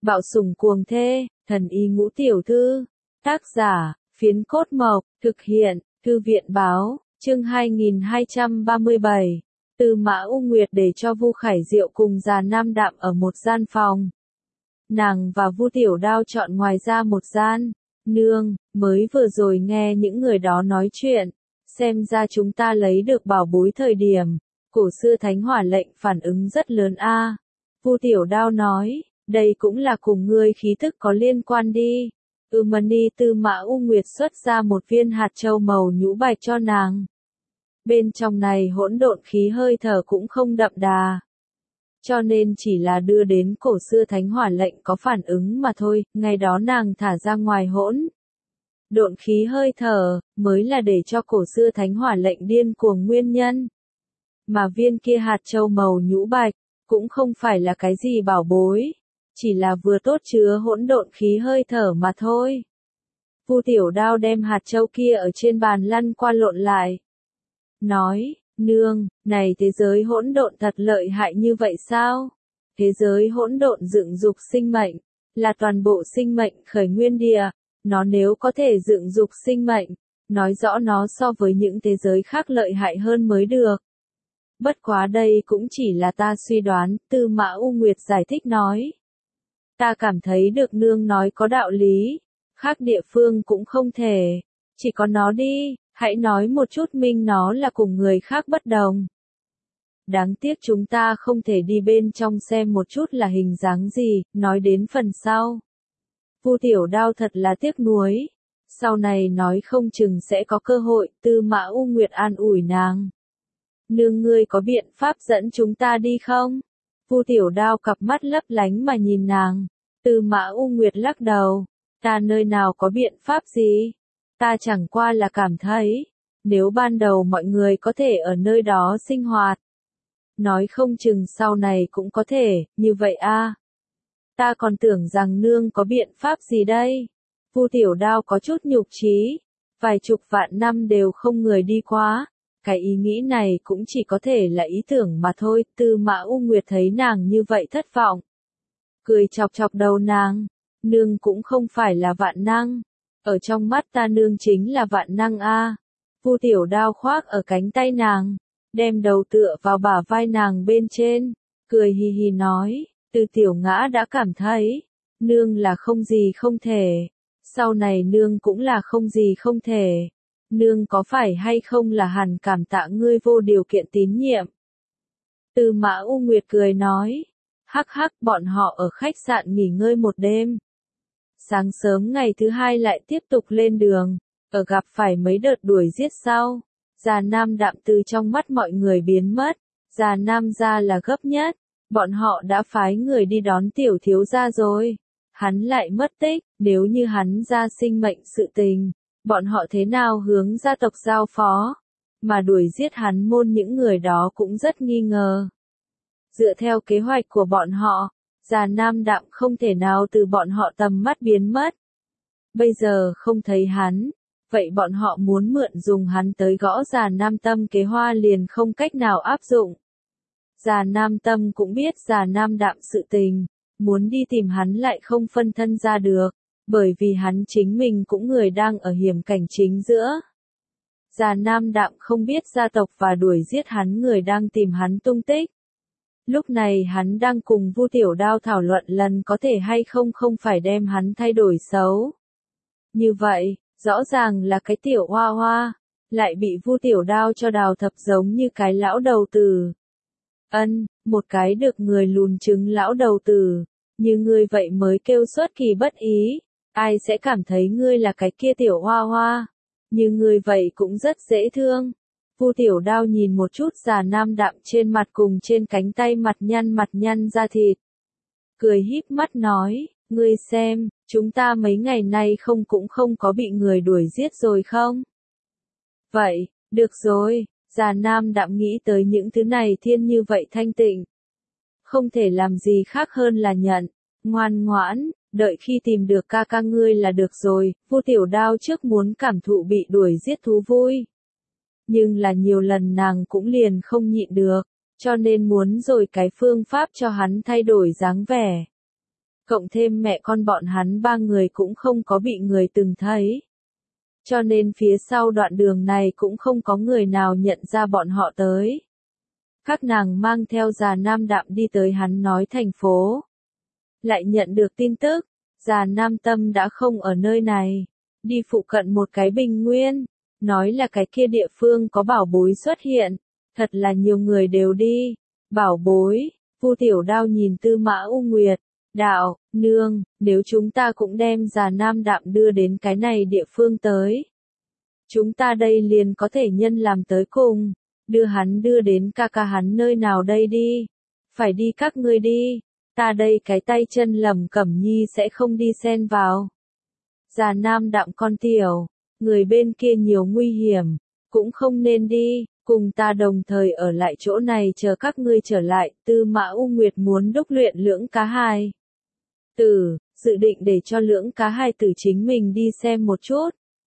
Bạo sủng cuồng thê, thần y ngũ tiểu thư. Tác giả, Phiến Cốt Mộc, thực hiện, Thư viện báo, chương 2237. Tư Mã U Nguyệt để cho Vu Khải Diệu cùng Già Nam Đạm ở một gian phòng. Nàng và Vu Tiểu Đao chọn ngoài ra một gian. Nương, mới vừa rồi nghe những người đó nói chuyện, xem ra chúng ta lấy được bảo bối thời điểm, cổ xưa thánh hỏa lệnh phản ứng rất lớn a. Vu Tiểu Đao nói, đây cũng là cùng ngươi khí thức có liên quan đi. Mani Tư Mã U Nguyệt xuất ra một viên hạt châu màu nhũ bạch cho nàng. Bên trong này hỗn độn khí hơi thở cũng không đậm đà, cho nên chỉ là đưa đến cổ xưa thánh hỏa lệnh có phản ứng mà thôi. Ngày đó nàng thả ra ngoài hỗn độn khí hơi thở, mới là để cho cổ xưa thánh hỏa lệnh điên cuồng nguyên nhân. Mà viên kia hạt châu màu nhũ bạch, cũng không phải là cái gì bảo bối, chỉ là vừa tốt chứa hỗn độn khí hơi thở mà thôi. Vu Tiểu Đao đem hạt châu kia ở trên bàn lăn qua lộn lại. Nói, nương, này thế giới hỗn độn thật lợi hại như vậy sao? Thế giới hỗn độn dựng dục sinh mệnh, là toàn bộ sinh mệnh khởi nguyên địa. Nó nếu có thể dựng dục sinh mệnh, nói rõ nó so với những thế giới khác lợi hại hơn mới được. Bất quá đây cũng chỉ là ta suy đoán, Tư Mã U Nguyệt giải thích nói. Ta cảm thấy được nương nói có đạo lý, khác địa phương cũng không thể, chỉ có nó đi, hãy nói một chút minh nó là cùng người khác bất đồng. Đáng tiếc chúng ta không thể đi bên trong xem một chút là hình dáng gì, nói đến phần sau. Vu Tiểu Đao thật là tiếc nuối, sau này nói không chừng sẽ có cơ hội. Tư Mã U Nguyệt an ủi nàng. Nương ngươi có biện pháp dẫn chúng ta đi không? Vu Tiểu Đao cặp mắt lấp lánh mà nhìn nàng. Tư Mã U Nguyệt lắc đầu. Ta nơi nào có biện pháp gì? Ta chẳng qua là cảm thấy, nếu ban đầu mọi người có thể ở nơi đó sinh hoạt, nói không chừng sau này cũng có thể, như vậy a. Ta còn tưởng rằng nương có biện pháp gì đây? Vu Tiểu Đao có chút nhục chí, vài chục vạn năm đều không người đi qua. Cái ý nghĩ này cũng chỉ có thể là ý tưởng mà thôi. Tư Mã U Nguyệt thấy nàng như vậy thất vọng, cười chọc chọc đầu nàng. Nương cũng không phải là vạn năng, ở trong mắt ta nương chính là vạn năng a. Vu Tiểu Đao khoác ở cánh tay nàng, đem đầu tựa vào bả vai nàng bên trên, cười hì hì nói, Từ Tiểu Ngã đã cảm thấy, nương là không gì không thể, sau này nương cũng là không gì không thể. Nương có phải hay không là hẳn cảm tạ ngươi vô điều kiện tín nhiệm? Tư Mã U Nguyệt cười nói, hắc hắc, bọn họ ở khách sạn nghỉ ngơi một đêm. Sáng sớm ngày thứ hai lại tiếp tục lên đường, ở gặp phải mấy đợt đuổi giết sau. Già Nam Đạm từ trong mắt mọi người biến mất, Già Nam gia là gấp nhất, bọn họ đã phái người đi đón tiểu thiếu gia rồi. Hắn lại mất tích, nếu như hắn ra sinh mệnh sự tình, bọn họ thế nào hướng gia tộc giao phó, mà đuổi giết hắn môn những người đó cũng rất nghi ngờ. Dựa theo kế hoạch của bọn họ, Già Nam Đạm không thể nào từ bọn họ tầm mắt biến mất. Bây giờ không thấy hắn, vậy bọn họ muốn mượn dùng hắn tới gõ Già Nam Tâm kế hoa liền không cách nào áp dụng. Già Nam Tâm cũng biết Già Nam Đạm sự tình, muốn đi tìm hắn lại không phân thân ra được, bởi vì hắn chính mình cũng người đang ở hiểm cảnh chính giữa. Già Nam Đạm không biết gia tộc và đuổi giết hắn người đang tìm hắn tung tích. Lúc này hắn đang cùng Vu Tiểu Đao thảo luận lần có thể hay không phải đem hắn thay đổi xấu. Như vậy, rõ ràng là cái tiểu hoa hoa, lại bị Vu Tiểu Đao cho đào thập giống như cái lão đầu tử. Một cái được người lùn trứng lão đầu tử, như ngươi vậy mới kêu xuất kỳ bất ý, ai sẽ cảm thấy ngươi là cái kia tiểu hoa hoa, như ngươi vậy cũng rất dễ thương. Vu Tiểu Đao nhìn một chút Già Nam Đạm trên mặt cùng trên cánh tay mặt nhăn da thịt. Cười híp mắt nói, ngươi xem, chúng ta mấy ngày nay cũng không có bị người đuổi giết rồi không? Vậy, được rồi, Già Nam Đạm nghĩ tới những thứ này thiên như vậy thanh tịnh. Không thể làm gì khác hơn là nhận, ngoan ngoãn, đợi khi tìm được ca ca ngươi là được rồi. Vu Tiểu Đao trước muốn cảm thụ bị đuổi giết thú vui, nhưng là nhiều lần nàng cũng liền không nhịn được, cho nên muốn rồi cái phương pháp cho hắn thay đổi dáng vẻ. cộng thêm mẹ con bọn hắn ba người cũng không có bị người từng thấy. Cho nên phía sau đoạn đường này cũng không có người nào nhận ra bọn họ tới. Các nàng mang theo Già Nam Đạm đi tới hắn nói thành phố. Lại nhận được tin tức, Già Nam Tâm đã không ở nơi này. Đi phụ cận một cái bình nguyên, nói là cái kia địa phương có bảo bối xuất hiện. Thật là nhiều người đều đi. Bảo bối, Vu Tiểu Đao nhìn Tư Mã U Nguyệt. Đạo, nương, nếu chúng ta cũng đem Già Nam Đạm đưa đến cái này địa phương tới. Chúng ta đây liền có thể nhân làm tới cùng. Đưa hắn đưa đến ca ca hắn nơi nào đây đi. Phải đi các ngươi đi. Ta đây cái tay chân lầm Cẩm Nhi sẽ không đi xen vào. Già Nam Đạm con tiểu, người bên kia nhiều nguy hiểm, cũng không nên đi, cùng ta đồng thời ở lại chỗ này chờ các ngươi trở lại. Tư Mã U Nguyệt muốn đúc luyện Lưỡng Cá Hai Tử, dự định để cho Lưỡng Cá Hai Tử chính mình đi xem một chút.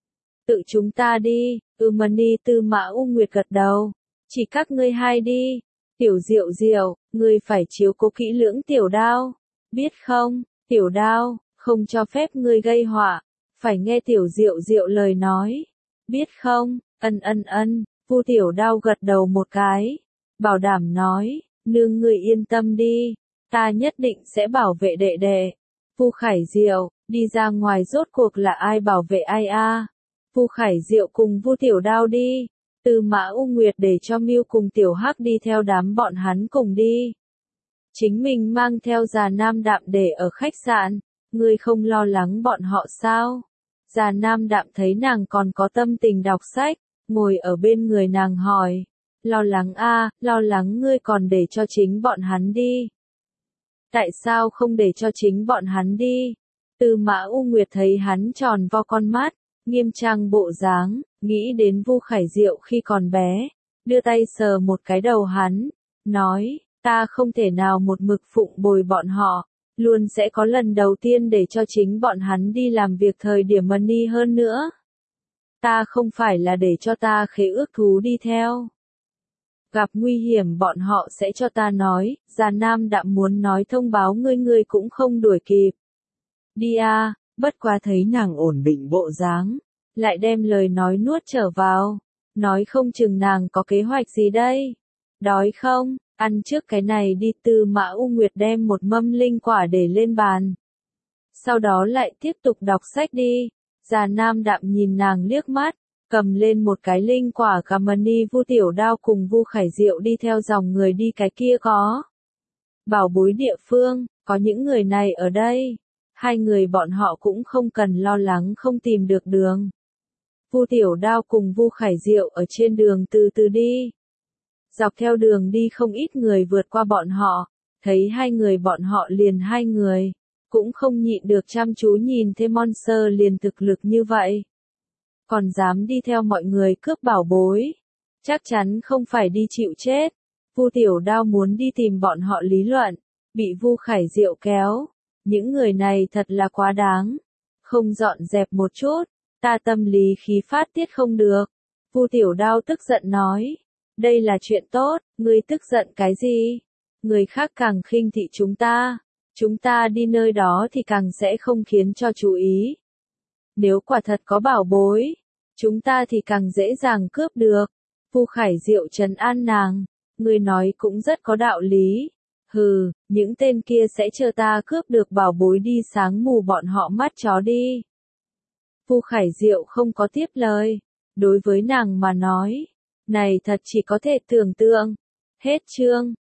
Tự chúng ta đi, Mani. Tư Mã U Nguyệt gật đầu, chỉ các ngươi hai đi. Tiểu Diệu Diệu, ngươi phải chiếu cố kỹ lưỡng Tiểu Đao, biết không? Tiểu Đao, không cho phép ngươi gây họa, phải nghe Tiểu Diệu Diệu lời nói, biết không? Ân. Vu Tiểu Đao gật đầu một cái, bảo đảm nói, nương ngươi yên tâm đi, ta nhất định sẽ bảo vệ đệ đệ. Vu Khải Diệu, đi ra ngoài rốt cuộc là ai bảo vệ ai a? Vu Khải Diệu cùng Vu Tiểu Đao đi. Tư Mã U Nguyệt để cho Mưu cùng Tiểu Hắc đi theo đám bọn hắn cùng đi. Chính mình mang theo Già Nam Đạm để ở khách sạn, ngươi không lo lắng bọn họ sao? Già Nam Đạm thấy nàng còn có tâm tình đọc sách, ngồi ở bên người nàng hỏi. Lo lắng a, lo lắng ngươi còn để cho chính bọn hắn đi. Tại sao không để cho chính bọn hắn đi? Tư Mã U Nguyệt thấy hắn tròn vo con mắt, nghiêm trang bộ dáng, nghĩ đến Vu Khải Diệu khi còn bé, đưa tay sờ một cái đầu hắn, nói, ta không thể nào một mực phụng bồi bọn họ, luôn sẽ có lần đầu tiên để cho chính bọn hắn đi làm việc thời điểm Mani hơn nữa. Ta không phải là để cho ta khế ước thú đi theo. Gặp nguy hiểm bọn họ sẽ cho ta nói. Già Nam Đạm muốn nói thông báo ngươi cũng không đuổi kịp. Đi a. Bất quá thấy nàng ổn định bộ dáng, lại đem lời nói nuốt trở vào, nói không chừng nàng có kế hoạch gì đây. Đói không? Ăn trước cái này đi. Tư Mã U Nguyệt đem một mâm linh quả để lên bàn. Sau đó lại tiếp tục đọc sách đi. Già Nam Đạm nhìn nàng liếc mắt, cầm lên một cái linh quả. Mani. Vu Tiểu Đao cùng Vu Khải Diệu đi theo dòng người đi cái kia có bảo bối địa phương, có những người này ở đây. Hai người bọn họ cũng không cần lo lắng không tìm được đường. Vu Tiểu Đao cùng Vu Khải Diệu ở trên đường từ từ đi. Dọc theo đường đi không ít người vượt qua bọn họ, thấy hai người bọn họ liền hai người, cũng không nhịn được chăm chú nhìn thêm Monster liền thực lực như vậy. Còn dám đi theo mọi người cướp bảo bối, chắc chắn không phải đi chịu chết. Vu Tiểu Đao muốn đi tìm bọn họ lý luận, bị Vu Khải Diệu kéo. Những người này thật là quá đáng. Không dọn dẹp một chút, ta tâm lý khí phát tiết không được. Vu Tiểu Đao tức giận nói. Đây là chuyện tốt, ngươi tức giận cái gì? Người khác càng khinh thị chúng ta. Chúng ta đi nơi đó thì càng sẽ không khiến cho chú ý. Nếu quả thật có bảo bối, chúng ta thì càng dễ dàng cướp được. Vu Khải Diệu trấn an nàng. Ngươi nói cũng rất có đạo lý. Hừ, những tên kia sẽ chờ ta cướp được bảo bối đi sáng mù bọn họ mắt chó đi. Vu Khải Diệu không có tiếp lời. Đối với nàng mà nói, này thật chỉ có thể tưởng tượng. Hết chương.